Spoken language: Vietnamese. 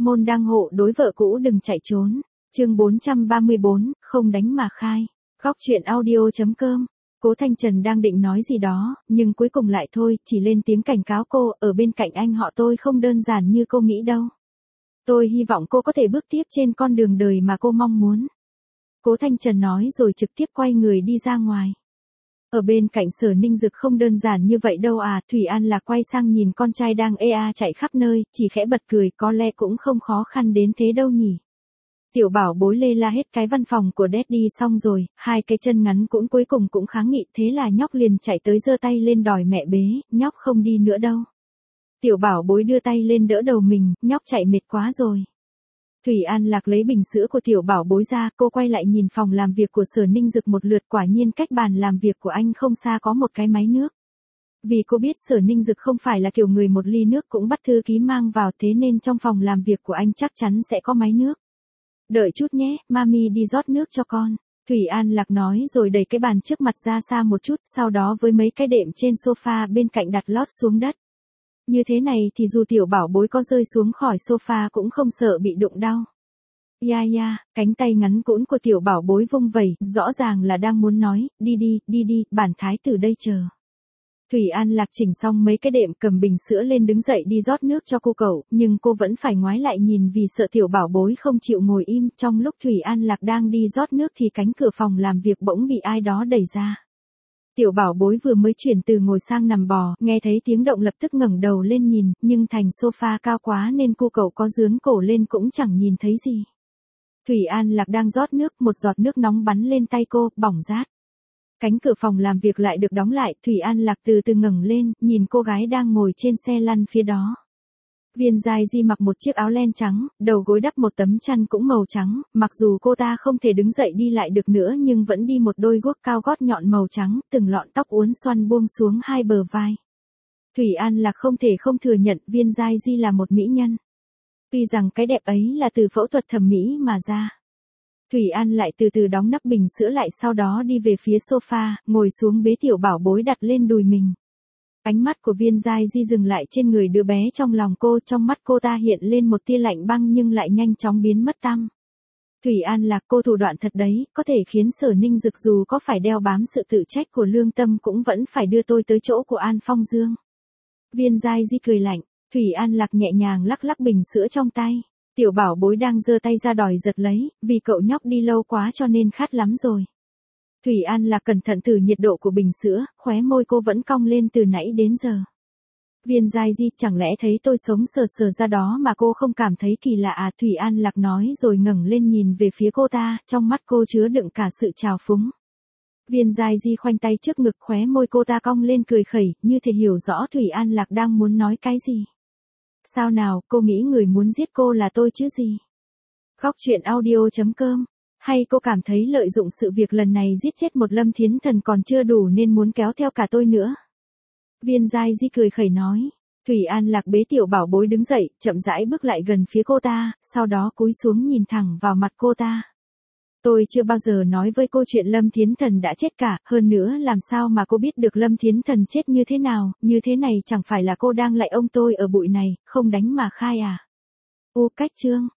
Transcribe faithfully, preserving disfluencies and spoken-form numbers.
môn đăng hộ đối vợ cũ đừng chạy trốn. Chương bốn trăm ba mươi bốn, không đánh mà khai. Góc truyện audio.com. Cố Thanh Trần đang định nói gì đó, nhưng cuối cùng lại thôi, chỉ lên tiếng cảnh cáo cô, ở bên cạnh anh họ tôi không đơn giản như cô nghĩ đâu. Tôi hy vọng cô có thể bước tiếp trên con đường đời mà cô mong muốn. Cố Thanh Trần nói rồi trực tiếp quay người đi ra ngoài. Ở bên cạnh Sở Ninh Dực không đơn giản như vậy đâu à, Thủy An Lạc quay sang nhìn con trai đang ê a chạy khắp nơi, chỉ khẽ bật cười, có lẽ cũng không khó khăn đến thế đâu nhỉ. Tiểu bảo bối lê la hết cái văn phòng của Daddy xong rồi, hai cái chân ngắn cũng cuối cùng cũng kháng nghị, thế là nhóc liền chạy tới giơ tay lên đòi mẹ bế, nhóc không đi nữa đâu. Tiểu bảo bối đưa tay lên đỡ đầu mình, nhóc chạy mệt quá rồi. Thủy An Lạc lấy bình sữa của tiểu bảo bối ra, cô quay lại nhìn phòng làm việc của Sở Ninh Dực một lượt, quả nhiên cách bàn làm việc của anh không xa có một cái máy nước. Vì cô biết Sở Ninh Dực không phải là kiểu người một ly nước cũng bắt thư ký mang vào, thế nên trong phòng làm việc của anh chắc chắn sẽ có máy nước. Đợi chút nhé, mami đi rót nước cho con. Thủy An Lạc nói rồi đẩy cái bàn trước mặt ra xa một chút, sau đó với mấy cái đệm trên sofa bên cạnh đặt lót xuống đất. Như thế này thì dù tiểu bảo bối có rơi xuống khỏi sofa cũng không sợ bị đụng đau. Ya ya, cánh tay ngắn cũn của tiểu bảo bối vung vẩy, rõ ràng là đang muốn nói, đi đi, đi đi, bản thái tử đây chờ. Thủy An Lạc chỉnh xong mấy cái đệm, cầm bình sữa lên đứng dậy đi rót nước cho cô cậu, nhưng cô vẫn phải ngoái lại nhìn vì sợ tiểu bảo bối không chịu ngồi im. Trong lúc Thủy An Lạc đang đi rót nước thì cánh cửa phòng làm việc bỗng bị ai đó đẩy ra. Tiểu bảo bối vừa mới chuyển từ ngồi sang nằm bò, nghe thấy tiếng động lập tức ngẩng đầu lên nhìn, nhưng thành sofa cao quá nên cô cậu có dướn cổ lên cũng chẳng nhìn thấy gì. Thủy An Lạc đang rót nước, một giọt nước nóng bắn lên tay cô, bỏng rát. Cánh cửa phòng làm việc lại được đóng lại, Thủy An Lạc từ từ ngẩng lên, nhìn cô gái đang ngồi trên xe lăn phía đó. Viên Giai Di mặc một chiếc áo len trắng, đầu gối đắp một tấm chăn cũng màu trắng, mặc dù cô ta không thể đứng dậy đi lại được nữa nhưng vẫn đi một đôi guốc cao gót nhọn màu trắng, từng lọn tóc uốn xoăn buông xuống hai bờ vai. Thủy An Lạc không thể không thừa nhận Viên Giai Di là một mỹ nhân. Tuy rằng cái đẹp ấy là từ phẫu thuật thẩm mỹ mà ra. Thủy An lại từ từ đóng nắp bình sữa lại, sau đó đi về phía sofa, ngồi xuống bế tiểu bảo bối đặt lên đùi mình. Ánh mắt của Viên Giai Di dừng lại trên người đứa bé trong lòng cô, trong mắt cô ta hiện lên một tia lạnh băng nhưng lại nhanh chóng biến mất tăm. Thủy An Lạc, cô thủ đoạn thật đấy, có thể khiến Sở Ninh Dực dù có phải đeo bám sự tự trách của lương tâm cũng vẫn phải đưa tôi tới chỗ của An Phong Dương. Viên Giai Di cười lạnh, Thủy An Lạc nhẹ nhàng lắc lắc bình sữa trong tay. Tiểu bảo bối đang giơ tay ra đòi giật lấy, vì cậu nhóc đi lâu quá cho nên khát lắm rồi. Thủy An Lạc cẩn thận thử nhiệt độ của bình sữa, khóe môi cô vẫn cong lên từ nãy đến giờ. Viên Giai Di, chẳng lẽ thấy tôi sống sờ sờ ra đó mà cô không cảm thấy kỳ lạ à? Thủy An Lạc nói rồi ngẩng lên nhìn về phía cô ta, trong mắt cô chứa đựng cả sự trào phúng. Viên Giai Di khoanh tay trước ngực, khóe môi cô ta cong lên cười khẩy, như thể hiểu rõ Thủy An Lạc đang muốn nói cái gì. Sao nào, cô nghĩ người muốn giết cô là tôi chứ gì? Góc truyện audio.com. Hay cô cảm thấy lợi dụng sự việc lần này giết chết một Lâm Thiến Thần còn chưa đủ nên muốn kéo theo cả tôi nữa? Viên Giai Di cười khẩy nói. Thủy An Lạc bế tiểu bảo bối đứng dậy, chậm rãi bước lại gần phía cô ta, sau đó cúi xuống nhìn thẳng vào mặt cô ta. Tôi chưa bao giờ nói với cô chuyện Lâm Thiến Thần đã chết cả, hơn nữa làm sao mà cô biết được Lâm Thiến Thần chết như thế nào, như thế này chẳng phải là cô đang lạy ông tôi ở bụi này, không đánh mà khai à? U cách chương.